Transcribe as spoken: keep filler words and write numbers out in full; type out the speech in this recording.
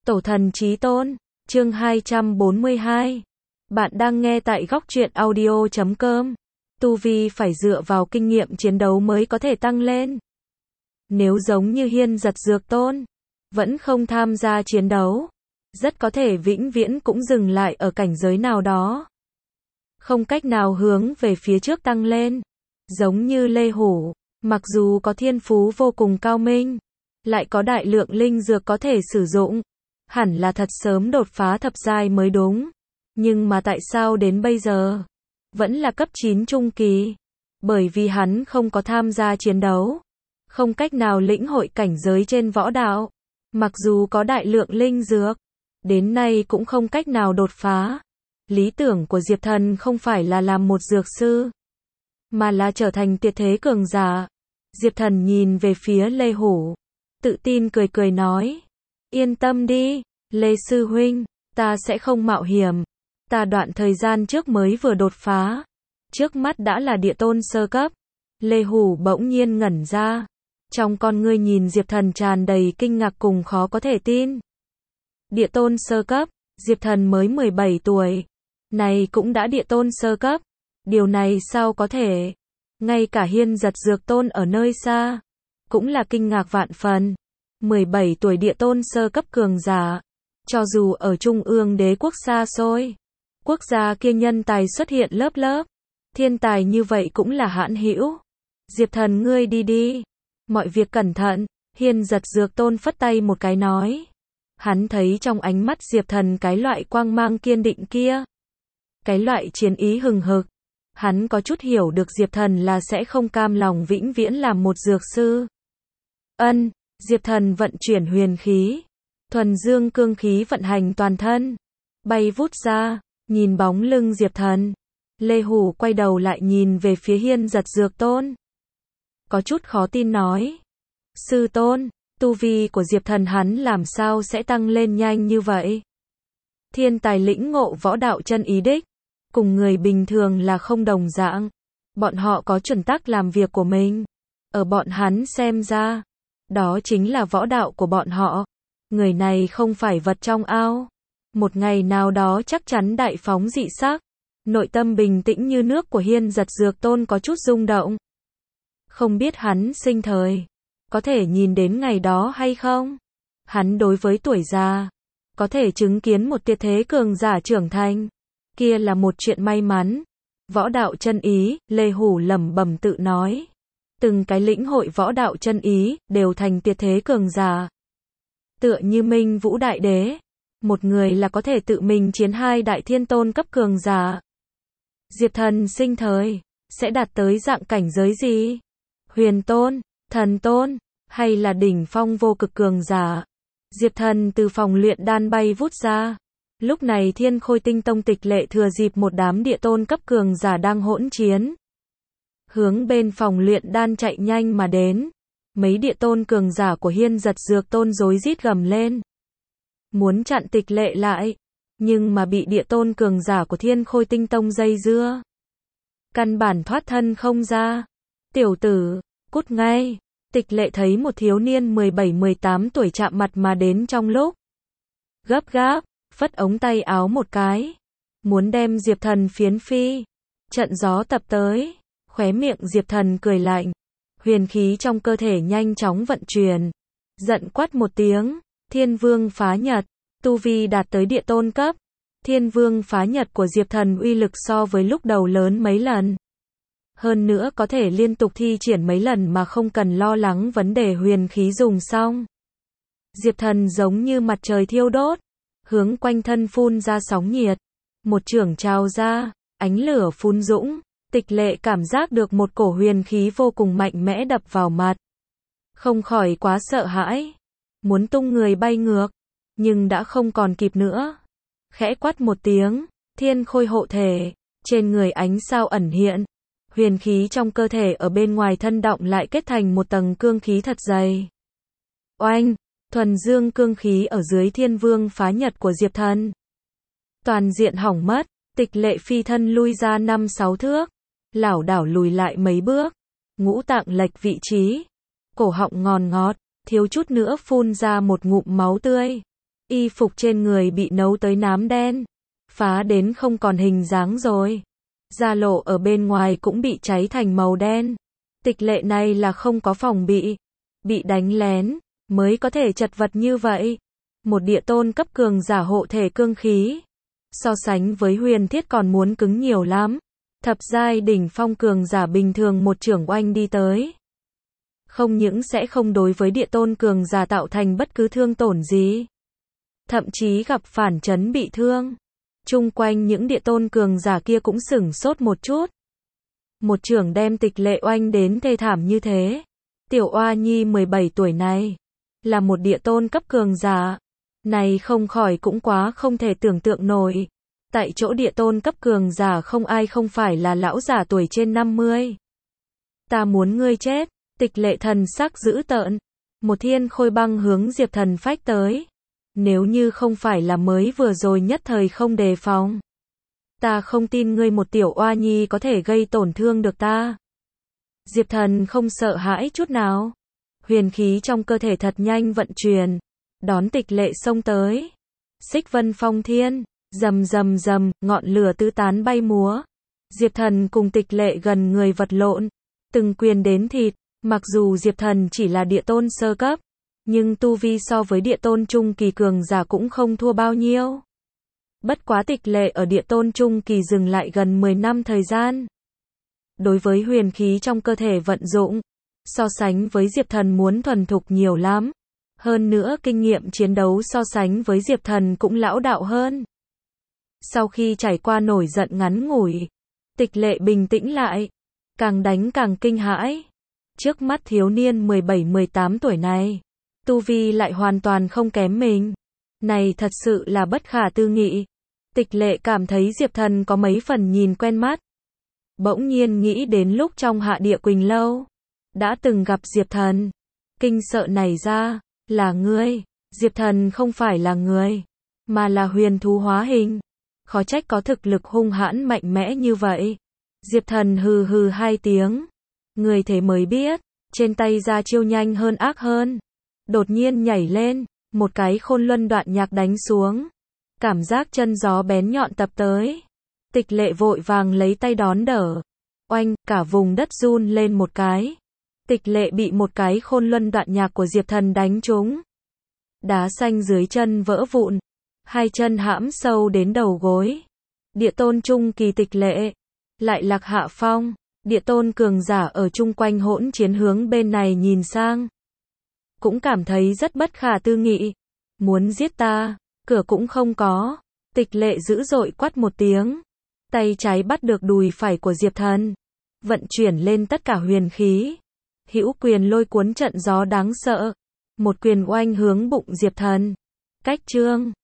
Tổ thần chí tôn, chương hai trăm bốn mươi hai. Bạn đang nghe tại góc truyện audio chấm com. Tu vi phải dựa vào kinh nghiệm chiến đấu mới có thể tăng lên. Nếu giống như Hiên Giật Dược Tôn, vẫn không tham gia chiến đấu, rất có thể vĩnh viễn cũng dừng lại ở cảnh giới nào đó. Không cách nào hướng về phía trước tăng lên. Giống như Lê Hủ, mặc dù có thiên phú vô cùng cao minh, lại có đại lượng linh dược có thể sử dụng, hẳn là thật sớm đột phá thập giai mới đúng. Nhưng mà tại sao đến bây giờ vẫn là cấp chín trung kỳ? Bởi vì hắn không có tham gia chiến đấu, không cách nào lĩnh hội cảnh giới trên võ đạo. Mặc dù có đại lượng linh dược, đến nay cũng không cách nào đột phá. Lý tưởng của Diệp Thần không phải là làm một dược sư, mà là trở thành tuyệt thế cường giả. Diệp Thần nhìn về phía Lê Hủ, tự tin cười cười nói: Yên tâm đi, Lê Sư Huynh, ta sẽ không mạo hiểm. Ta đoạn thời gian trước mới vừa đột phá, trước mắt đã là địa tôn sơ cấp. Lê Hủ bỗng nhiên ngẩn ra, trong con ngươi nhìn Diệp Thần tràn đầy kinh ngạc cùng khó có thể tin. Địa tôn sơ cấp, Diệp Thần mới mười bảy tuổi, này cũng đã địa tôn sơ cấp. Điều này sao có thể? Ngay cả Hiên Giật Dược Tôn ở nơi xa cũng là kinh ngạc vạn phần. mười bảy tuổi địa tôn sơ cấp cường giả, cho dù ở trung ương đế quốc xa xôi, quốc gia kia nhân tài xuất hiện lớp lớp, thiên tài như vậy cũng là hãn hữu. Diệp Thần ngươi đi đi, mọi việc cẩn thận. Hiên Giật Dược Tôn phất tay một cái nói. Hắn thấy trong ánh mắt Diệp Thần cái loại quang mang kiên định kia, cái loại chiến ý hừng hực. Hắn có chút hiểu được Diệp Thần là sẽ không cam lòng vĩnh viễn làm một dược sư. Ân, Diệp Thần vận chuyển huyền khí, thuần dương cương khí vận hành toàn thân, bay vút ra, nhìn bóng lưng Diệp Thần. Lê Hủ quay đầu lại nhìn về phía Hiên Giật Dược Tôn, có chút khó tin nói: Sư tôn, tu vi của Diệp Thần hắn làm sao sẽ tăng lên nhanh như vậy? Thiên tài lĩnh ngộ võ đạo chân ý đích, cùng người bình thường là không đồng dạng. Bọn họ có chuẩn tắc làm việc của mình. Ở bọn hắn xem ra, đó chính là võ đạo của bọn họ. Người này không phải vật trong ao. Một ngày nào đó chắc chắn đại phóng dị sắc. Nội tâm bình tĩnh như nước của Hiên Giật Dược Tôn có chút rung động. Không biết hắn sinh thời có thể nhìn đến ngày đó hay không? Hắn đối với tuổi già, có thể chứng kiến một tuyệt thế cường giả trưởng thành, kia là một chuyện may mắn. Võ đạo chân ý, Lê Hủ lẩm bẩm tự nói. Từng cái lĩnh hội võ đạo chân ý, đều thành tuyệt thế cường giả. Tựa như Minh Vũ Đại Đế, một người là có thể tự mình chiến hai đại thiên tôn cấp cường giả. Diệp Thần sinh thời sẽ đạt tới dạng cảnh giới gì? Huyền tôn, thần tôn, hay là đỉnh phong vô cực cường giả? Diệp Thần từ phòng luyện đan bay vút ra. Lúc này Thiên Khôi Tinh Tông Tịch Lệ thừa dịp một đám địa tôn cấp cường giả đang hỗn chiến, hướng bên phòng luyện đan chạy nhanh mà đến. Mấy địa tôn cường giả của Hiên Giật Dược Tôn rối rít gầm lên, muốn chặn Tịch Lệ lại, nhưng mà bị địa tôn cường giả của Thiên Khôi Tinh Tông dây dưa, căn bản thoát thân không ra. Tiểu tử, cút ngay. Tịch Lệ thấy một thiếu niên mười bảy mười tám tuổi chạm mặt mà đến trong lúc gấp gáp, phất ống tay áo một cái, muốn đem Diệp Thần phiến phi. Trận gió tập tới, khóe miệng Diệp Thần cười lạnh, huyền khí trong cơ thể nhanh chóng vận chuyển, giận quát một tiếng: Thiên Vương Phá Nhật. Tu vi đạt tới địa tôn cấp. Thiên Vương Phá Nhật của Diệp Thần uy lực so với lúc đầu lớn mấy lần. Hơn nữa có thể liên tục thi triển mấy lần mà không cần lo lắng vấn đề huyền khí dùng xong. Diệp Thần giống như mặt trời thiêu đốt, hướng quanh thân phun ra sóng nhiệt, một chưởng trào ra, ánh lửa phun dũng. Tịch Lệ cảm giác được một cổ huyền khí vô cùng mạnh mẽ đập vào mặt, không khỏi quá sợ hãi, muốn tung người bay ngược, nhưng đã không còn kịp nữa. Khẽ quát một tiếng, Thiên Khôi hộ thể, trên người ánh sao ẩn hiện, huyền khí trong cơ thể ở bên ngoài thân động lại kết thành một tầng cương khí thật dày. Oanh, thuần dương cương khí ở dưới Thiên Vương Phá Nhật của Diệp Thần toàn diện hỏng mất. Tịch Lệ phi thân lui ra năm sáu thước, lảo đảo lùi lại mấy bước, ngũ tạng lệch vị trí, cổ họng ngòn ngọt, thiếu chút nữa phun ra một ngụm máu tươi. Y phục trên người bị nấu tới nám đen, phá đến không còn hình dáng rồi. Da lộ ở bên ngoài cũng bị cháy thành màu đen. Tịch lệ này là không có phòng bị, bị đánh lén, mới có thể chật vật như vậy. Một địa tôn cấp cường giả hộ thể cương khí. So sánh với huyền thiết còn muốn cứng nhiều lắm. Thập giai đỉnh phong cường giả bình thường một chưởng oanh đi tới. Không những sẽ không đối với địa tôn cường giả tạo thành bất cứ thương tổn gì. Thậm chí gặp phản chấn bị thương. Chung quanh những địa tôn cường giả kia cũng sửng sốt một chút. Một chưởng đem tịch lệ oanh đến thê thảm như thế. Tiểu oa nhi mười bảy tuổi này. Là một địa tôn cấp cường giả. Này không khỏi cũng quá không thể tưởng tượng nổi. Tại chỗ địa tôn cấp cường giả không ai không phải là lão giả tuổi trên năm mươi. Ta muốn ngươi chết. Tịch lệ thần sắc dữ tợn. Một thiên khôi băng hướng Diệp Thần phách tới. Nếu như không phải là mới vừa rồi nhất thời không đề phòng. Ta không tin ngươi một tiểu oa nhi có thể gây tổn thương được ta. Diệp Thần không sợ hãi chút nào. Huyền khí trong cơ thể thật nhanh vận chuyển. Đón tịch lệ xông tới. Xích vân phong thiên. Rầm rầm rầm, ngọn lửa tứ tán bay múa. Diệp Thần cùng tịch lệ gần người vật lộn. Từng quyền đến thịt. Mặc dù Diệp Thần chỉ là địa tôn sơ cấp. Nhưng tu vi so với địa tôn trung kỳ cường giả cũng không thua bao nhiêu. Bất quá tịch lệ ở địa tôn trung kỳ dừng lại gần mười năm thời gian. Đối với huyền khí trong cơ thể vận dụng, so sánh với Diệp Thần muốn thuần thục nhiều lắm. Hơn nữa kinh nghiệm chiến đấu so sánh với Diệp Thần cũng lão đạo hơn. Sau khi trải qua nổi giận ngắn ngủi, tịch lệ bình tĩnh lại, càng đánh càng kinh hãi. Trước mắt thiếu niên mười bảy mười tám tuổi này, tu vi lại hoàn toàn không kém mình. Này thật sự là bất khả tư nghị. Tịch lệ cảm thấy Diệp Thần có mấy phần nhìn quen mắt. Bỗng nhiên nghĩ đến lúc trong Hạ Địa Quỳnh Lâu, đã từng gặp Diệp Thần. Kinh sợ này ra, là ngươi. Diệp Thần không phải là người, mà là huyền thú hóa hình. Khó trách có thực lực hung hãn mạnh mẽ như vậy. Diệp Thần hừ hừ hai tiếng. Người thế mới biết, trên tay ra chiêu nhanh hơn ác hơn. Đột nhiên nhảy lên, một cái khôn luân đoạn nhạc đánh xuống. Cảm giác chân gió bén nhọn tập tới. Tịch lệ vội vàng lấy tay đón đỡ. Oanh, cả vùng đất run lên một cái. Tịch lệ bị một cái khôn luân đoạn nhạc của Diệp Thần đánh trúng. Đá xanh dưới chân vỡ vụn. Hai chân hãm sâu đến đầu gối. Địa tôn trung kỳ tịch lệ. Lại lạc hạ phong. Địa tôn cường giả ở chung quanh hỗn chiến hướng bên này nhìn sang. Cũng cảm thấy rất bất khả tư nghị. Muốn giết ta, cửa cũng không có. Tịch lệ dữ dội quát một tiếng. Tay trái bắt được đùi phải của Diệp Thần. Vận chuyển lên tất cả huyền khí. Hữu quyền lôi cuốn trận gió đáng sợ. Một quyền oanh hướng bụng Diệp Thần. Cách trương.